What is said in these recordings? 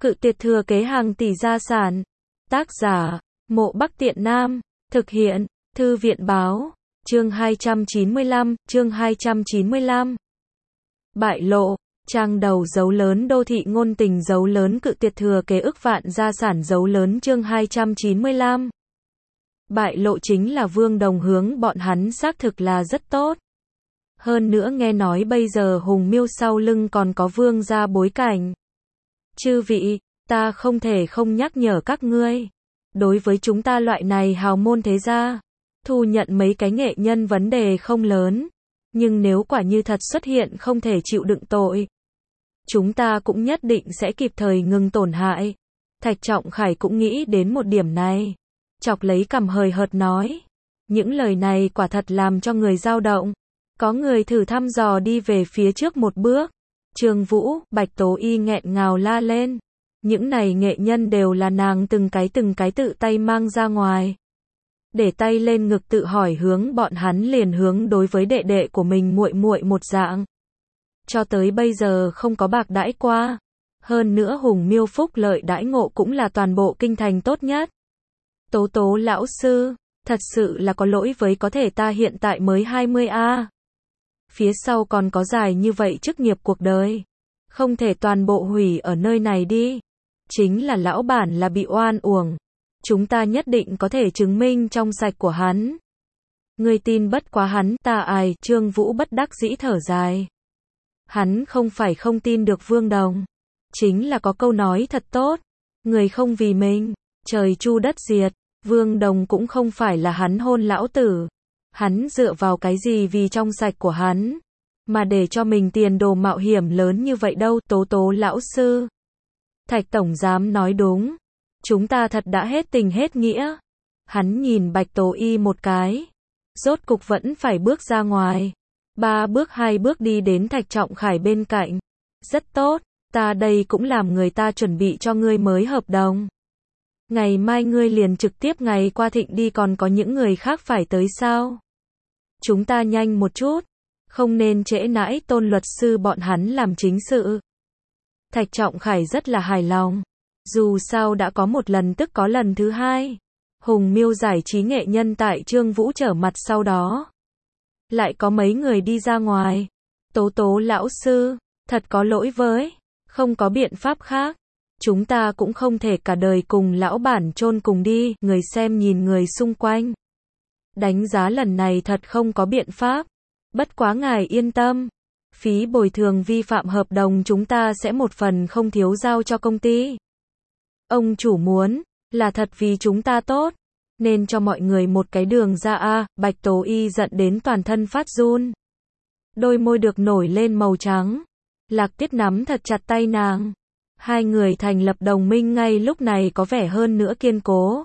Cự tuyệt thừa kế hàng tỷ gia sản. Tác giả, Mộ Bắc Tiện Nam. Thực hiện, Thư viện báo. Chương 295. Bại lộ. Trang đầu dấu lớn đô thị ngôn tình dấu lớn cự tuyệt thừa kế ức vạn gia sản dấu lớn chương 295. Bại lộ chính là Vương Đồng hướng bọn hắn xác thực là rất tốt. Hơn nữa nghe nói bây giờ Hùng Miêu sau lưng còn có Vương gia bối cảnh. Chư vị, ta không thể không nhắc nhở các ngươi. Đối với chúng ta loại này hào môn thế gia, thu nhận mấy cái nghệ nhân vấn đề không lớn. Nhưng nếu quả như thật xuất hiện không thể chịu đựng tội, chúng ta cũng nhất định sẽ kịp thời ngừng tổn hại. Thạch Trọng Khải cũng nghĩ đến một điểm này. Chọc lấy cằm hời hợt nói. Những lời này quả thật làm cho người dao động. Có người thử thăm dò đi về phía trước một bước. Trương Vũ, Bạch Tố Y nghẹn ngào la lên. Những này nghệ nhân đều là nàng từng cái tự tay mang ra ngoài. Để tay lên ngực tự hỏi hướng bọn hắn liền hướng đối với đệ đệ của mình muội muội một dạng. Cho tới bây giờ không có bạc đãi qua. Hơn nữa Hùng Miêu phúc lợi đãi ngộ cũng là toàn bộ kinh thành tốt nhất. Tố Tố lão sư, thật sự là có lỗi với có thể ta hiện tại mới 20A. Phía sau còn có dài như vậy chức nghiệp cuộc đời. Không thể toàn bộ hủy ở nơi này đi. Chính là lão bản là bị oan uổng. Chúng ta nhất định có thể chứng minh trong sạch của hắn. Ngươi tin bất quá hắn, ta ai, Trương Vũ bất đắc dĩ thở dài. Hắn không phải không tin được Vương Đồng. Chính là có câu nói thật tốt. Người không vì mình, trời chu đất diệt. Vương Đồng cũng không phải là hắn hôn lão tử. Hắn dựa vào cái gì vì trong sạch của hắn, mà để cho mình tiền đồ mạo hiểm lớn như vậy đâu. Tố Tố lão sư. Thạch tổng giám nói đúng. Chúng ta thật đã hết tình hết nghĩa. Hắn nhìn Bạch Tố Y một cái. Rốt cục vẫn phải bước ra ngoài. 3 bước 2 bước đi đến Thạch Trọng Khải bên cạnh. Rất tốt, ta đây cũng làm người ta chuẩn bị cho ngươi mới hợp đồng. Ngày mai ngươi liền trực tiếp ngày qua Thịnh đi, còn có những người khác phải tới sao? Chúng ta nhanh một chút. Không nên trễ nãi Tôn luật sư bọn hắn làm chính sự. Thạch Trọng Khải rất là hài lòng. Dù sao đã có một lần tức có lần thứ hai. Hùng Miêu giải trí nghệ nhân tại Trương Vũ trở mặt sau đó. Lại có mấy người đi ra ngoài. Tố Tố lão sư, thật có lỗi với. Không có biện pháp khác. Chúng ta cũng không thể cả đời cùng lão bản chôn cùng đi. Người xem nhìn người xung quanh. Đánh giá lần này thật không có biện pháp. Bất quá ngài yên tâm. Phí bồi thường vi phạm hợp đồng chúng ta sẽ một phần không thiếu giao cho công ty. Ông chủ muốn là thật vì chúng ta tốt, nên cho mọi người một cái đường ra a. Bạch Tố Y giận đến toàn thân phát run. Đôi môi được nổi lên màu trắng. Lạc Tiết nắm thật chặt tay nàng. Hai người thành lập đồng minh ngay lúc này có vẻ hơn nữa kiên cố.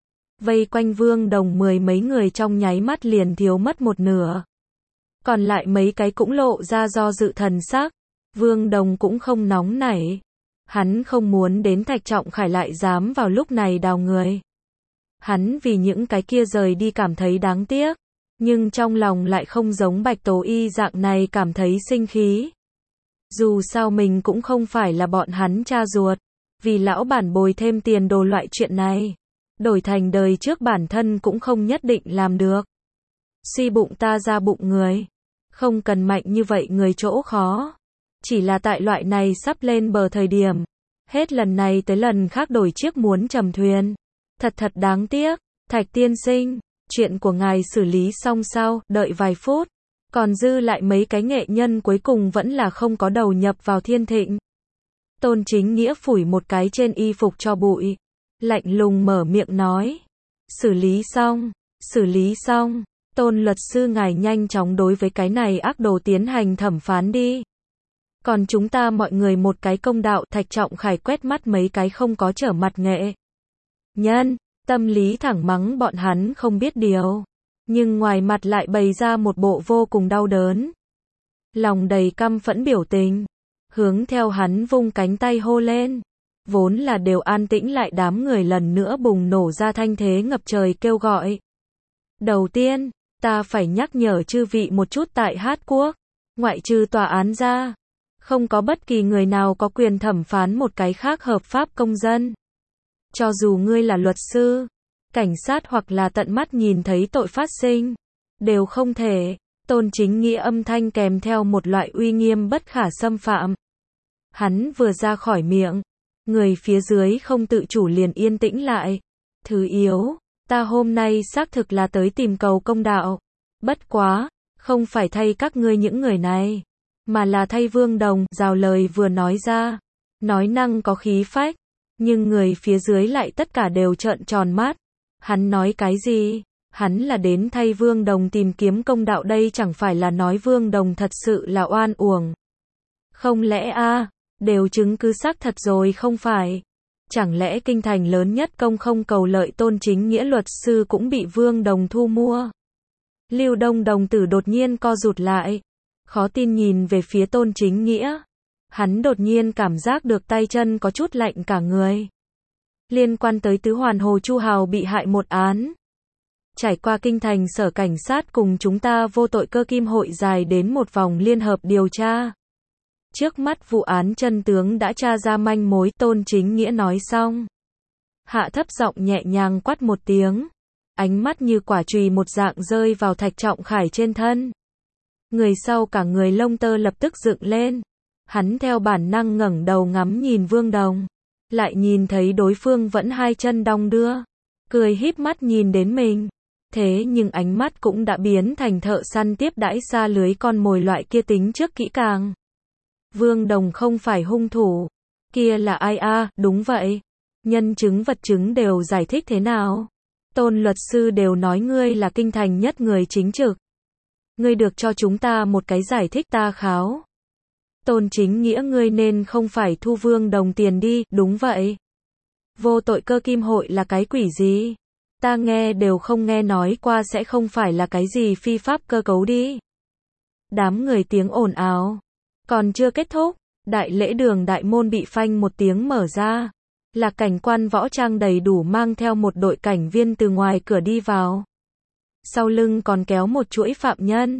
Vây quanh Vương Đồng 10 mấy người trong nháy mắt liền thiếu mất một nửa. Còn lại mấy cái cũng lộ ra do dự thần sắc. Vương Đồng cũng không nóng nảy. Hắn không muốn đến Thạch Trọng Khải lại dám vào lúc này đào người. Hắn vì những cái kia rời đi cảm thấy đáng tiếc. Nhưng trong lòng lại không giống Bạch Tố Y dạng này cảm thấy sinh khí. Dù sao mình cũng không phải là bọn hắn cha ruột. Vì lão bản bồi thêm tiền đồ loại chuyện này. Đổi thành đời trước bản thân cũng không nhất định làm được. Suy bụng ta ra bụng người. Không cần mạnh như vậy người chỗ khó. Chỉ là tại loại này sắp lên bờ thời điểm. Hết lần này tới lần khác đổi chiếc muốn trầm thuyền. Thật đáng tiếc. Thạch tiên sinh, chuyện của ngài xử lý xong sau, đợi vài phút. Còn dư lại mấy cái nghệ nhân cuối cùng vẫn là không có đầu nhập vào Thiên Thịnh. Tôn Chính Nghĩa phủi một cái trên y phục cho bụi. Lạnh lùng mở miệng nói. Xử lý xong. Tôn luật sư ngài nhanh chóng đối với cái này ác đồ tiến hành thẩm phán đi. Còn chúng ta mọi người một cái công đạo. Thạch Trọng Khải quét mắt mấy cái không có trở mặt nghệ nhân, tâm lý thẳng mắng bọn hắn không biết điều. Nhưng ngoài mặt lại bày ra một bộ vô cùng đau đớn. Lòng đầy căm phẫn biểu tình. Hướng theo hắn vung cánh tay hô lên. Vốn là đều an tĩnh lại đám người lần nữa bùng nổ ra thanh thế ngập trời kêu gọi. Đầu tiên, ta phải nhắc nhở chư vị một chút tại Hát Quốc. Ngoại trừ tòa án ra. Không có bất kỳ người nào có quyền thẩm phán một cái khác hợp pháp công dân. Cho dù ngươi là luật sư, cảnh sát hoặc là tận mắt nhìn thấy tội phát sinh, đều không thể. Tôn Chính Nghĩa âm thanh kèm theo một loại uy nghiêm bất khả xâm phạm. Hắn vừa ra khỏi miệng, người phía dưới không tự chủ liền yên tĩnh lại. Thứ yếu, ta hôm nay xác thực là tới tìm cầu công đạo. Bất quá, không phải thay các ngươi những người này, mà là thay Vương Đồng. Rào lời vừa nói ra, nói năng có khí phách, nhưng người phía dưới lại tất cả đều trợn tròn mắt. Hắn nói cái gì? Hắn là đến thay Vương Đồng tìm kiếm công đạo đây, chẳng phải là nói Vương Đồng thật sự là oan uổng. Không lẽ đều chứng cứ xác thật rồi không phải? Chẳng lẽ kinh thành lớn nhất công không cầu lợi Tôn Chính Nghĩa luật sư cũng bị Vương Đồng thu mua? Lưu Đông đồng tử đột nhiên co rụt lại, khó tin nhìn về phía Tôn Chính Nghĩa. Hắn đột nhiên cảm giác được tay chân có chút lạnh cả người. Liên quan tới Tứ Hoàn Hồ Chu Hào bị hại một án. Trải qua kinh thành sở cảnh sát cùng chúng ta vô tội cơ kim hội dài đến một vòng liên hợp điều tra. Trước mắt vụ án chân tướng đã tra ra manh mối, Tôn Chính Nghĩa nói xong. Hạ thấp giọng nhẹ nhàng quát một tiếng. Ánh mắt như quả chùy một dạng rơi vào Thạch Trọng Khải trên thân. Người sau cả người lông tơ lập tức dựng lên. Hắn theo bản năng ngẩng đầu ngắm nhìn Vương Đồng. Lại nhìn thấy đối phương vẫn hai chân đong đưa. Cười híp mắt nhìn đến mình. Thế nhưng ánh mắt cũng đã biến thành thợ săn tiếp đãi xa lưới con mồi loại kia tính trước kỹ càng. Vương Đồng không phải hung thủ. Kia là ai đúng vậy. Nhân chứng vật chứng đều giải thích thế nào? Tôn luật sư đều nói ngươi là kinh thành nhất người chính trực. Ngươi được cho chúng ta một cái giải thích ta kháo. Tôn Chính Nghĩa ngươi nên không phải thu Vương Đồng tiền đi, đúng vậy. Vô tội cơ kim hội là cái quỷ gì? Ta nghe đều không nghe nói qua, sẽ không phải là cái gì phi pháp cơ cấu đi. Đám người tiếng ồn ào. Còn chưa kết thúc, đại lễ đường đại môn bị phanh một tiếng mở ra. Là cảnh quan võ trang đầy đủ mang theo một đội cảnh viên từ ngoài cửa đi vào. Sau lưng còn kéo một chuỗi phạm nhân.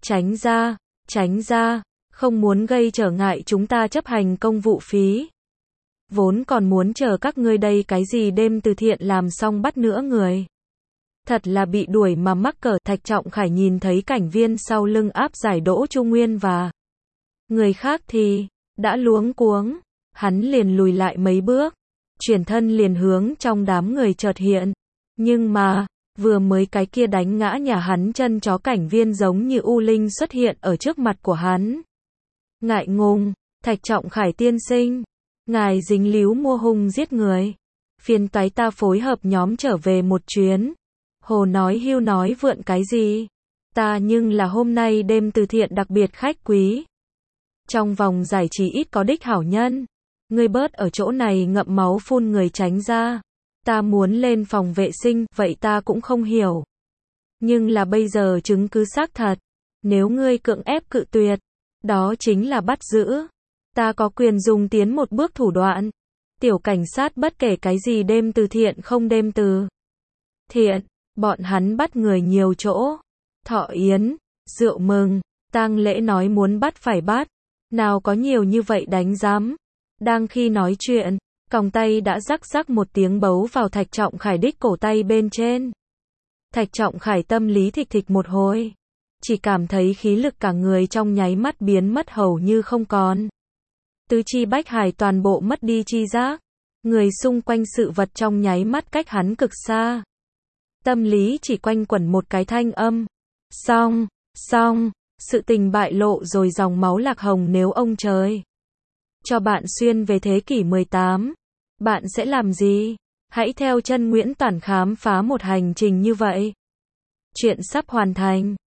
Tránh ra, không muốn gây trở ngại chúng ta chấp hành công vụ phí. Vốn còn muốn chờ các ngươi đây cái gì đêm từ thiện làm xong bắt nữa người. Thật là bị đuổi mà mắc cỡ. Thạch Trọng Khải nhìn thấy cảnh viên sau lưng áp giải Đỗ Trung Nguyên và người khác thì đã luống cuống. Hắn liền lùi lại mấy bước. Chuyển thân liền hướng trong đám người chợt hiện. Nhưng mà, vừa mới cái kia đánh ngã nhà hắn chân chó cảnh viên giống như U Linh xuất hiện ở trước mặt của hắn. Ngại ngùng, Thạch Trọng Khải tiên sinh. Ngài dính líu mua hung giết người. Phiền toái ta phối hợp nhóm trở về một chuyến. Hồ nói hưu nói vượn cái gì? Ta nhưng là hôm nay đêm từ thiện đặc biệt khách quý. Trong vòng giải trí ít có đích hảo nhân. Ngươi bớt ở chỗ này ngậm máu phun người tránh ra. Ta muốn lên phòng vệ sinh, vậy ta cũng không hiểu. Nhưng là bây giờ chứng cứ xác thật. Nếu ngươi cưỡng ép cự tuyệt, đó chính là bắt giữ. Ta có quyền dùng tiến một bước thủ đoạn. Tiểu cảnh sát bất kể cái gì đêm từ thiện không đêm từ thiện, bọn hắn bắt người nhiều chỗ. Thọ yến, rượu mừng, tang lễ nói muốn bắt phải bắt. Nào có nhiều như vậy đánh giám. Đang khi nói chuyện, còng tay đã rắc rắc một tiếng bấu vào Thạch Trọng Khải đích cổ tay bên trên. Thạch Trọng Khải tâm lý thịch thịch một hồi. Chỉ cảm thấy khí lực cả người trong nháy mắt biến mất hầu như không còn. Tứ chi bách hải toàn bộ mất đi chi giác. Người xung quanh sự vật trong nháy mắt cách hắn cực xa. Tâm lý chỉ quanh quẩn một cái thanh âm. Xong, sự tình bại lộ rồi, dòng máu lạc hồng. Nếu ông trời cho bạn xuyên về thế kỷ 18, bạn sẽ làm gì? Hãy theo chân Nguyễn Toản khám phá một hành trình như vậy. Chuyện sắp hoàn thành.